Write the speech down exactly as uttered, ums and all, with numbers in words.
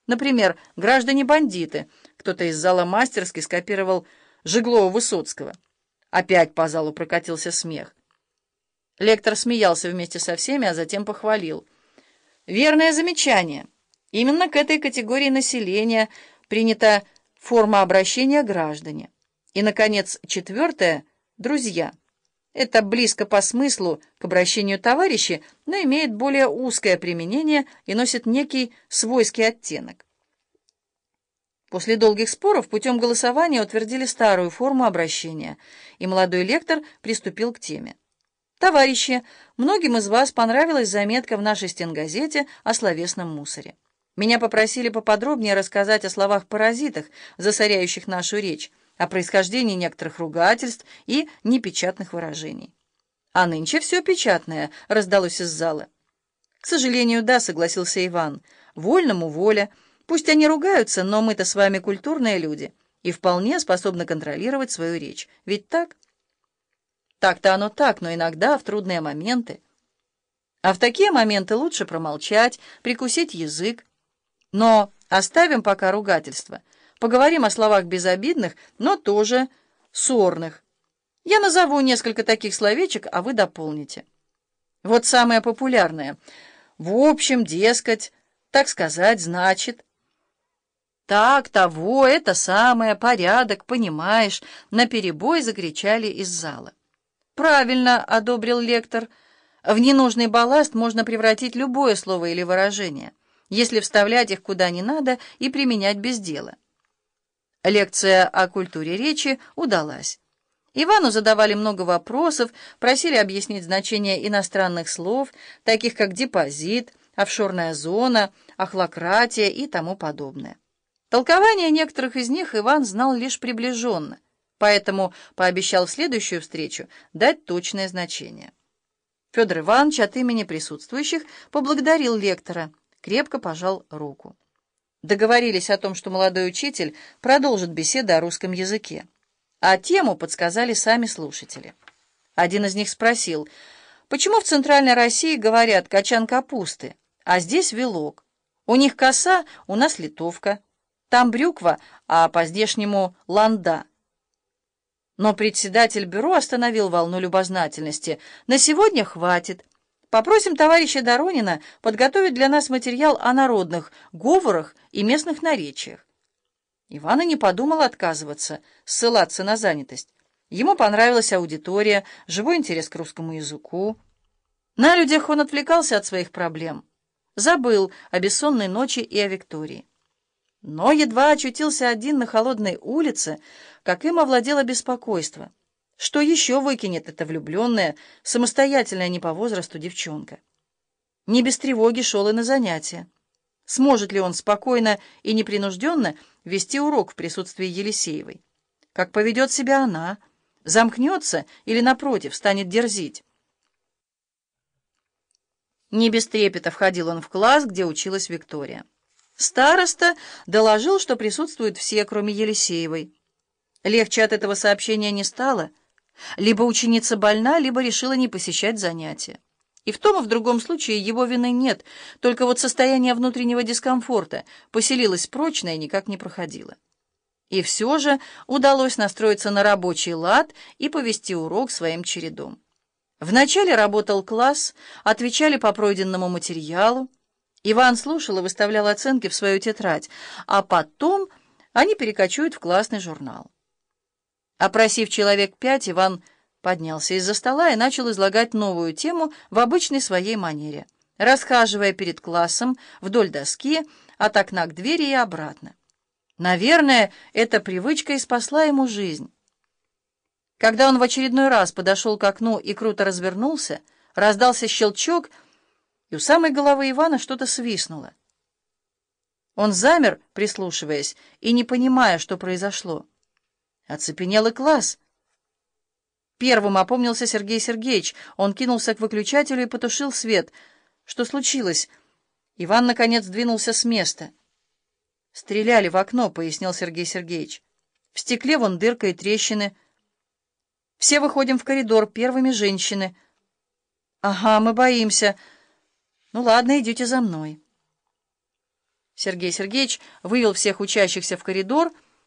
Например, «Граждане-бандиты». Кто-то из зала мастерски скопировал Жеглова-Высоцкого. Опять по залу прокатился смех. Лектор смеялся вместе со всеми, а затем похвалил. Верное замечание. Именно к этой категории населения принята форма обращения «граждане». И, наконец, четвертое — «друзья». Это близко по смыслу к обращению «товарищи», но имеет более узкое применение и носит некий свойский оттенок. После долгих споров путем голосования утвердили старую форму обращения, и молодой лектор приступил к теме. «Товарищи, многим из вас понравилась заметка в нашей стенгазете о словесном мусоре. Меня попросили поподробнее рассказать о словах-паразитах, засоряющих нашу речь, о происхождении некоторых ругательств и непечатных выражений. А нынче все печатное», — раздалось из зала. «К сожалению, да», — согласился Иван. «Вольному воля. Пусть они ругаются, но мы-то с вами культурные люди и вполне способны контролировать свою речь. Ведь так?» «Так-то оно так, но иногда в трудные моменты. А в такие моменты лучше промолчать, прикусить язык. Но оставим пока ругательство. Поговорим о словах безобидных, но тоже сорных. Я назову несколько таких словечек, а вы дополните. Вот самое популярное. В общем, дескать, так сказать, значит. Так, того, это самое, порядок, понимаешь», — наперебой закричали из зала. «Правильно», — одобрил лектор. «В ненужный балласт можно превратить любое слово или выражение, если вставлять их куда не надо и применять без дела». Лекция о культуре речи удалась. Ивану задавали много вопросов, просили объяснить значение иностранных слов, таких как депозит, офшорная зона, охлократия и тому подобное. Толкование некоторых из них Иван знал лишь приближенно, поэтому пообещал в следующую встречу дать точное значение. Федор Иванович от имени присутствующих поблагодарил лектора, крепко пожал руку. Договорились о том, что молодой учитель продолжит беседу о русском языке, а тему подсказали сами слушатели. Один из них спросил, почему в Центральной России говорят «качан капусты», а здесь «вилок»? У них коса, у нас литовка, там брюква, а по-здешнему ланда. Но председатель бюро остановил волну любознательности. «На сегодня хватит. Попросим товарища Доронина подготовить для нас материал о народных говорах и местных наречиях». Иван и не подумал отказываться, ссылаться на занятость. Ему понравилась аудитория, живой интерес к русскому языку. На людях он отвлекался от своих проблем, забыл о бессонной ночи и о Виктории. Но едва очутился один на холодной улице, как им овладело беспокойство. Что еще выкинет эта влюбленная, самостоятельная не по возрасту девчонка? Не без тревоги шел и на занятия. Сможет ли он спокойно и непринужденно вести урок в присутствии Елисеевой? Как поведет себя она? Замкнется или, напротив, станет дерзить? Не без трепета входил он в класс, где училась Виктория. Староста доложил, что присутствуют все, кроме Елисеевой. Легче от этого сообщения не стало. Либо ученица больна, либо решила не посещать занятия. И в том и в другом случае его вины нет, только вот состояние внутреннего дискомфорта поселилось прочно и никак не проходило. И все же удалось настроиться на рабочий лад и повести урок своим чередом. Вначале работал класс, отвечали по пройденному материалу. Иван слушал и выставлял оценки в свою тетрадь, а потом они перекочуют в классный журнал. Опросив человек пять, Иван поднялся из-за стола и начал излагать новую тему в обычной своей манере, расхаживая перед классом вдоль доски, от окна к двери и обратно. Наверное, эта привычка и спасла ему жизнь. Когда он в очередной раз подошел к окну и круто развернулся, раздался щелчок, и у самой головы Ивана что-то свистнуло. Он замер, прислушиваясь, и не понимая, что произошло. Оцепенел и класс. Первым опомнился Сергей Сергеевич. Он кинулся к выключателю и потушил свет. Что случилось? Иван, наконец, двинулся с места. «Стреляли в окно», — пояснил Сергей Сергеевич. «В стекле вон дырка и трещины. Все выходим в коридор, первыми женщины». «Ага, мы боимся. Ну ладно, идите за мной». Сергей Сергеевич вывел всех учащихся в коридор